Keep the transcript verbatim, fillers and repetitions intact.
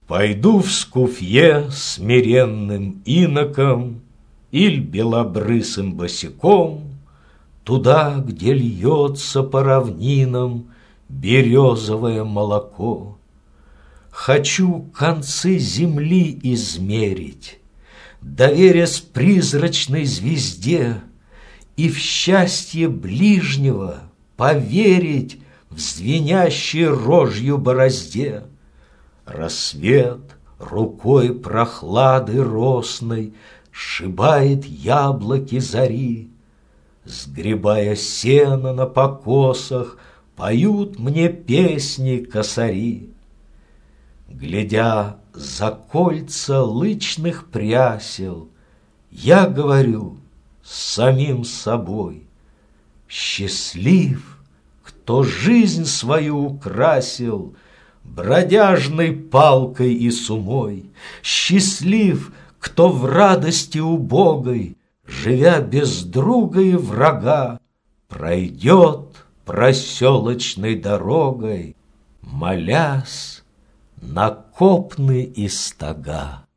Пойду в Скуфье смиренным иноком иль белобрысым босиком туда, где льется по равнинам березовое молоко. Хочу концы земли измерить, доверясь призрачной звезде, и в счастье ближнего поверить в звенящей рожью борозде. Рассвет рукой прохлады росной сшибает яблоки зари, сгребая сено на покосах, поют мне песни косари. Глядя за кольца лычных прясел, я говорю с самим собой: счастлив, кто жизнь свою украсил бродяжной палкой и сумой, счастлив, кто в радости убогой, живя без друга и врага, пройдет проселочной дорогой, молясь на копны и стога.